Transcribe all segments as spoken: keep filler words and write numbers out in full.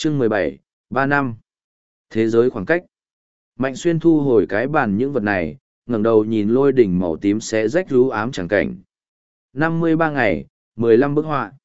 Chương mười bảy, ba năm. Thế giới khoảng cách. Mạnh Xuyên thu hồi cái bàn những vật này, ngẩng đầu nhìn lôi đỉnh màu tím xé rách rú ám chẳng cảnh. năm mươi ba ngày, mười lăm bức họa.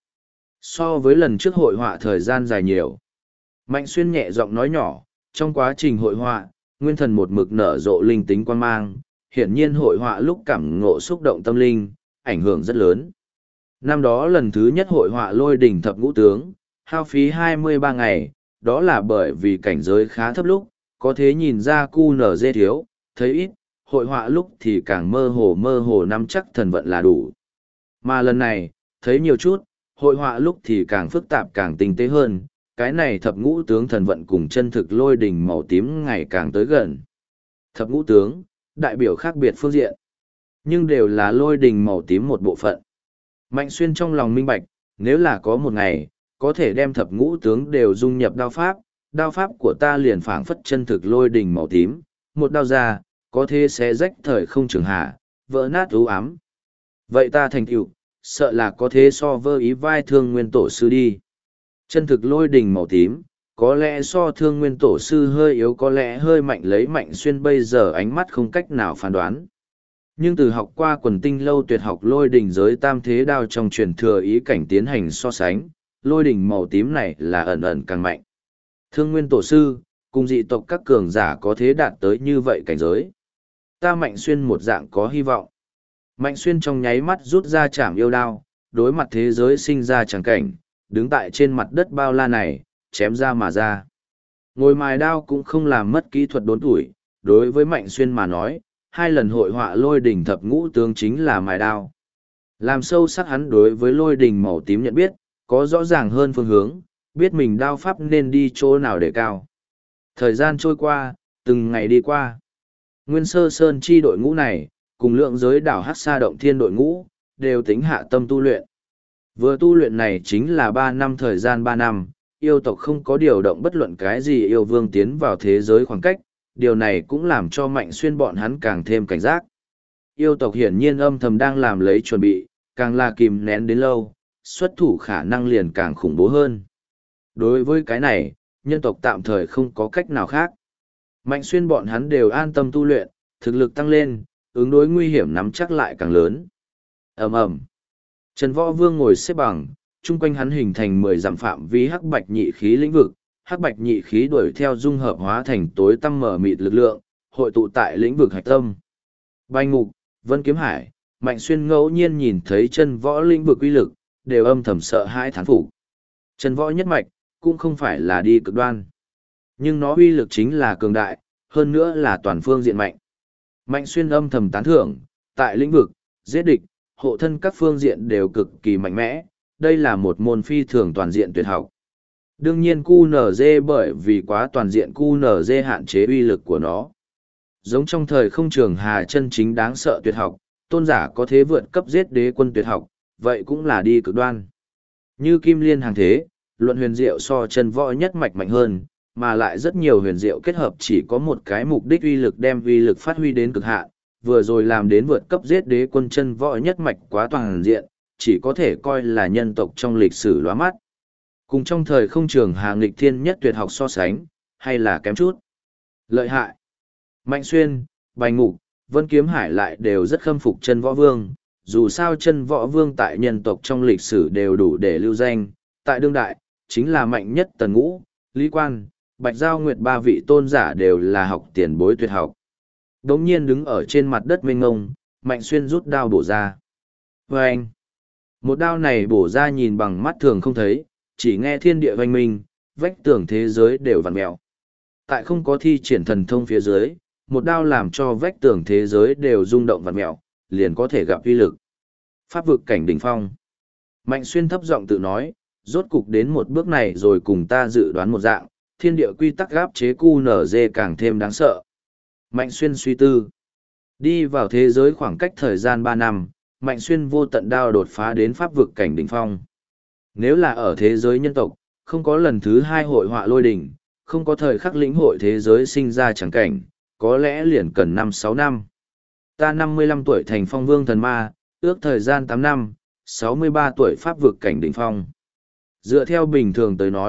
So với lần trước hội họa thời gian dài nhiều. Mạnh Xuyên nhẹ giọng nói nhỏ, trong quá trình hội họa, nguyên thần một mực nở rộ linh tính quan mang, hiển nhiên hội họa lúc cảm ngộ xúc động tâm linh, ảnh hưởng rất lớn. Năm đó lần thứ nhất hội họa lôi đỉnh thập ngũ tướng, hao phí hai mươi ba ngày, đó là bởi vì cảnh giới khá thấp lúc, có thể nhìn ra cu nở dê thiếu, thấy ít, hội họa lúc thì càng mơ hồ mơ hồ nắm chắc thần vận là đủ. Mà lần này, thấy nhiều chút, hội họa lúc thì càng phức tạp càng tinh tế hơn, cái này thập ngũ tướng thần vận cùng chân thực lôi đỉnh màu tím ngày càng tới gần. Thập ngũ tướng, đại biểu khác biệt phương diện, nhưng đều là lôi đỉnh màu tím một bộ phận. Mạnh Xuyên trong lòng minh bạch, nếu là có một ngày, có thể đem thập ngũ tướng đều dung nhập đao pháp, đao pháp của ta liền phảng phất chân thực lôi đỉnh màu tím, một đao ra, có thể sẽ rách thời không trường hạ, vỡ nát ưu ám. Vậy ta thành tựu, sợ là có thế so với ý vai thương nguyên tổ sư đi. Chân thực lôi đỉnh màu tím, có lẽ so thương nguyên tổ sư hơi yếu, có lẽ hơi mạnh, lấy Mạnh Xuyên bây giờ ánh mắt không cách nào phán đoán. Nhưng từ học qua quần tinh lâu tuyệt học lôi đỉnh giới tam thế đao trong truyền thừa ý cảnh tiến hành so sánh, lôi đỉnh màu tím này là ẩn ẩn càng mạnh. Thương nguyên tổ sư, cùng dị tộc các cường giả có thế đạt tới như vậy cảnh giới. Ta Mạnh Xuyên một dạng có hy vọng. Mạnh Xuyên trong nháy mắt rút ra chảm yêu đao, đối mặt thế giới sinh ra chẳng cảnh, đứng tại trên mặt đất bao la này, chém ra mà ra. Ngồi mài đao cũng không làm mất kỹ thuật đốn tuổi, đối với Mạnh Xuyên mà nói, hai lần hội họa lôi đỉnh thập ngũ tướng chính là mài đao. Làm sâu sắc hắn đối với lôi đỉnh màu tím nhận biết, có rõ ràng hơn phương hướng, biết mình đao pháp nên đi chỗ nào để cao. Thời gian trôi qua, từng ngày đi qua. Nguyên Sơ Sơn chi đội ngũ này, cùng lượng giới đảo Hắc Sa Động Thiên đội ngũ, đều tính hạ tâm tu luyện. Vừa tu luyện này chính là ba năm thời gian ba năm, yêu tộc không có điều động bất luận cái gì yêu vương tiến vào thế giới khoảng cách, điều này cũng làm cho Mạnh Xuyên bọn hắn càng thêm cảnh giác. Yêu tộc hiển nhiên âm thầm đang làm lấy chuẩn bị, càng là kìm nén đến lâu, xuất thủ khả năng liền càng khủng bố hơn. Đối với cái này, nhân tộc tạm thời không có cách nào khác. Mạnh Xuyên bọn hắn đều an tâm tu luyện, thực lực tăng lên, ứng đối nguy hiểm nắm chắc lại càng lớn. Ầm ầm. Trần Võ Vương ngồi xếp bằng, chung quanh hắn hình thành mười dặm phạm vi hắc bạch nhị khí lĩnh vực, hắc bạch nhị khí đuổi theo dung hợp hóa thành tối tăm mở mịt lực lượng, hội tụ tại lĩnh vực hạch tâm. Bành Ngục, Vân Kiếm Hải, Mạnh Xuyên ngẫu nhiên nhìn thấy chân võ lĩnh vực uy lực, đều âm thầm sợ hãi thán phục. Chân võ nhất mạch, cũng không phải là đi cực đoan. Nhưng nó uy lực chính là cường đại, hơn nữa là toàn phương diện mạnh. Mạnh Xuyên âm thầm tán thưởng, tại lĩnh vực, giết địch, hộ thân các phương diện đều cực kỳ mạnh mẽ, đây là một môn phi thường toàn diện tuyệt học. Đương nhiên cu nở dê bởi vì quá toàn diện cu nở dê hạn chế uy lực của nó. Giống trong thời không trường hà chân chính đáng sợ tuyệt học, tôn giả có thế vượt cấp giết đế quân tuyệt học, vậy cũng là đi cực đoan. Như kim liên hàng thế, luận huyền diệu so chân võ nhất mạch mạnh hơn, mà lại rất nhiều huyền diệu kết hợp chỉ có một cái mục đích uy lực đem uy lực phát huy đến cực hạn, vừa rồi làm đến vượt cấp giết đế quân chân võ nhất mạch quá toàn diện, chỉ có thể coi là nhân tộc trong lịch sử lóa mắt. Cùng trong thời không trường hà nghịch thiên nhất tuyệt học so sánh, hay là kém chút. Lợi hại. Mạnh Xuyên, Bành Ngục, Vân Kiếm Hải lại đều rất khâm phục chân võ vương, dù sao chân võ vương tại nhân tộc trong lịch sử đều đủ để lưu danh, tại đương đại, chính là mạnh nhất Tần Ngũ, Lý Quan, Bạch Giao Nguyệt ba vị tôn giả đều là học tiền bối tuyệt học. Đống nhiên đứng ở trên mặt đất mênh ngông, Mạnh Xuyên rút đao bổ ra. Và anh, một đao này bổ ra nhìn bằng mắt thường không thấy, chỉ nghe thiên địa oanh minh, vách tường thế giới đều vặn mèo. Tại không có thi triển thần thông phía dưới, một đao làm cho vách tường thế giới đều rung động vặn mèo, liền có thể gặp uy lực. Pháp vực cảnh đỉnh phong. Mạnh Xuyên thấp giọng tự nói, rốt cục đến một bước này rồi cùng ta dự đoán một dạng, thiên địa quy tắc gáp chế cu nở dê càng thêm đáng sợ. Mạnh Xuyên suy tư. Đi vào thế giới khoảng cách thời gian ba năm, Mạnh Xuyên vô tận đao đột phá đến pháp vực cảnh đỉnh phong. Nếu là ở thế giới nhân tộc, không có lần thứ hai hội họa lôi đỉnh, không có thời khắc lĩnh hội thế giới sinh ra chẳng cảnh, có lẽ liền cần năm sáu năm. Ta năm mươi lăm tuổi thành phong vương thần ma, ước thời gian tám năm, sáu mươi ba tuổi pháp vực cảnh đỉnh phong. Dựa theo bình thường tới nói,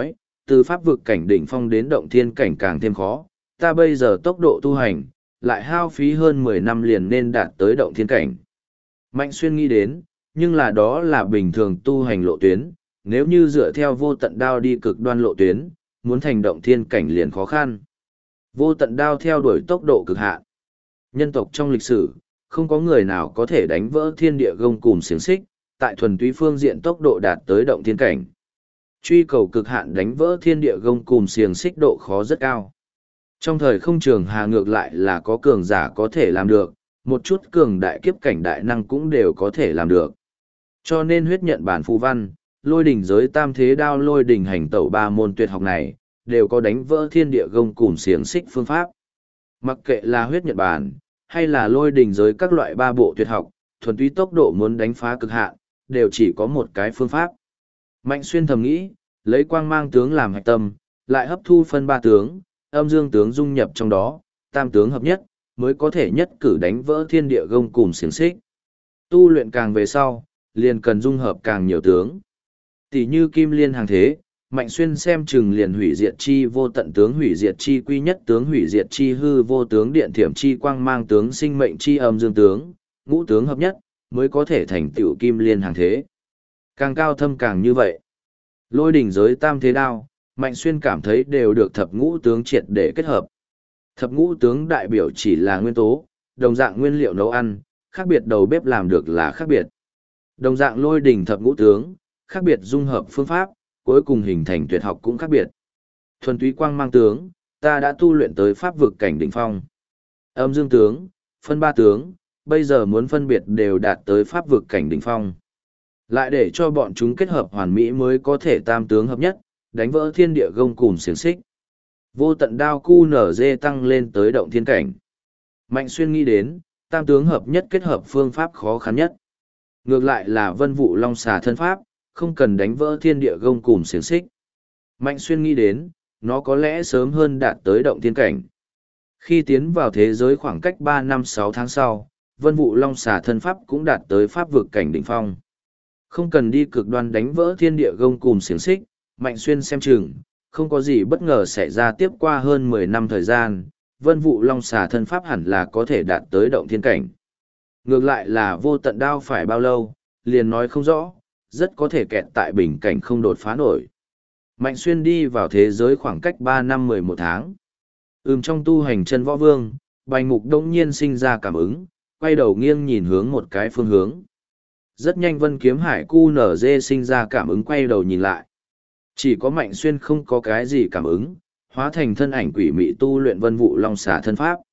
từ pháp vực cảnh đỉnh phong đến động thiên cảnh càng thêm khó, ta bây giờ tốc độ tu hành, lại hao phí hơn mười năm liền nên đạt tới động thiên cảnh. Mạnh Xuyên nghĩ đến, nhưng là đó là bình thường tu hành lộ tuyến, nếu như dựa theo vô tận đao đi cực đoan lộ tuyến, muốn thành động thiên cảnh liền khó khăn. Vô tận đao theo đuổi tốc độ cực hạn. Nhân tộc trong lịch sử, không có người nào có thể đánh vỡ thiên địa gông cùm xiềng xích, tại thuần túy phương diện tốc độ đạt tới động thiên cảnh. Truy cầu cực hạn đánh vỡ thiên địa gông cùm xiềng xích độ khó rất cao. Trong thời không trường hà ngược lại là có cường giả có thể làm được, một chút cường đại kiếp cảnh đại năng cũng đều có thể làm được. Cho nên huyết nhận bản phù văn, lôi đỉnh giới tam thế đao lôi đỉnh hành tẩu ba môn tuyệt học này, đều có đánh vỡ thiên địa gông cùm xiềng xích phương pháp. Mặc kệ là huyết nhật bản, hay là lôi đỉnh giới các loại ba bộ tuyệt học, thuần túy tốc độ muốn đánh phá cực hạn, đều chỉ có một cái phương pháp. Mạnh Xuyên thầm nghĩ, lấy quang mang tướng làm hạch tâm, lại hấp thu phân ba tướng, âm dương tướng dung nhập trong đó, tam tướng hợp nhất, mới có thể nhất cử đánh vỡ thiên địa gông cùm xiềng xích. Tu luyện càng về sau, liền cần dung hợp càng nhiều tướng. Tỷ như kim liên hàng thế, Mạnh Xuyên xem chừng liền hủy diệt chi vô tận tướng hủy diệt chi quy nhất tướng hủy diệt chi hư vô tướng điện thiểm chi quang mang tướng sinh mệnh chi âm dương tướng, ngũ tướng hợp nhất, mới có thể thành tựu kim liên hàng thế. Càng cao thâm càng như vậy. Lôi đỉnh giới tam thế đao, Mạnh Xuyên cảm thấy đều được thập ngũ tướng triệt để kết hợp. Thập ngũ tướng đại biểu chỉ là nguyên tố, đồng dạng nguyên liệu nấu ăn, khác biệt đầu bếp làm được là khác biệt. Đồng dạng lôi đỉnh thập ngũ tướng, khác biệt dung hợp phương pháp, cuối cùng hình thành tuyệt học cũng khác biệt. Thuần túy quang mang tướng, ta đã tu luyện tới pháp vực cảnh đỉnh phong. Âm dương tướng, phân ba tướng, bây giờ muốn phân biệt đều đạt tới pháp vực cảnh đỉnh phong. Lại để cho bọn chúng kết hợp hoàn mỹ mới có thể tam tướng hợp nhất, đánh vỡ thiên địa gông cùm xiềng xích. Vô tận đao cu nở dê tăng lên tới động thiên cảnh. Mạnh Xuyên nghĩ đến, tam tướng hợp nhất kết hợp phương pháp khó khăn nhất. Ngược lại là vân vụ long xà thân pháp, không cần đánh vỡ thiên địa gông cùm xiềng xích. Mạnh Xuyên nghĩ đến, nó có lẽ sớm hơn đạt tới động thiên cảnh. Khi tiến vào thế giới khoảng cách ba năm sáu tháng sau, vân vụ long xà thân pháp cũng đạt tới pháp vực cảnh đỉnh phong. Không cần đi cực đoan đánh vỡ thiên địa gông cùm xiềng xích, Mạnh Xuyên xem chừng, không có gì bất ngờ xảy ra tiếp qua hơn mười năm thời gian, vân vụ long xà thân pháp hẳn là có thể đạt tới động thiên cảnh. Ngược lại là vô tận đao phải bao lâu, liền nói không rõ, rất có thể kẹt tại bình cảnh không đột phá nổi. Mạnh Xuyên đi vào thế giới khoảng cách ba năm mười một tháng. Ừm trong tu hành chân võ vương, Bành Mục đông nhiên sinh ra cảm ứng, quay đầu nghiêng nhìn hướng một cái phương hướng. Rất nhanh Vân Kiếm Hải cu nở dê sinh ra cảm ứng quay đầu nhìn lại. Chỉ có Mạnh Xuyên không có cái gì cảm ứng, hóa thành thân ảnh quỷ mị tu luyện vân vụ long xà thân pháp.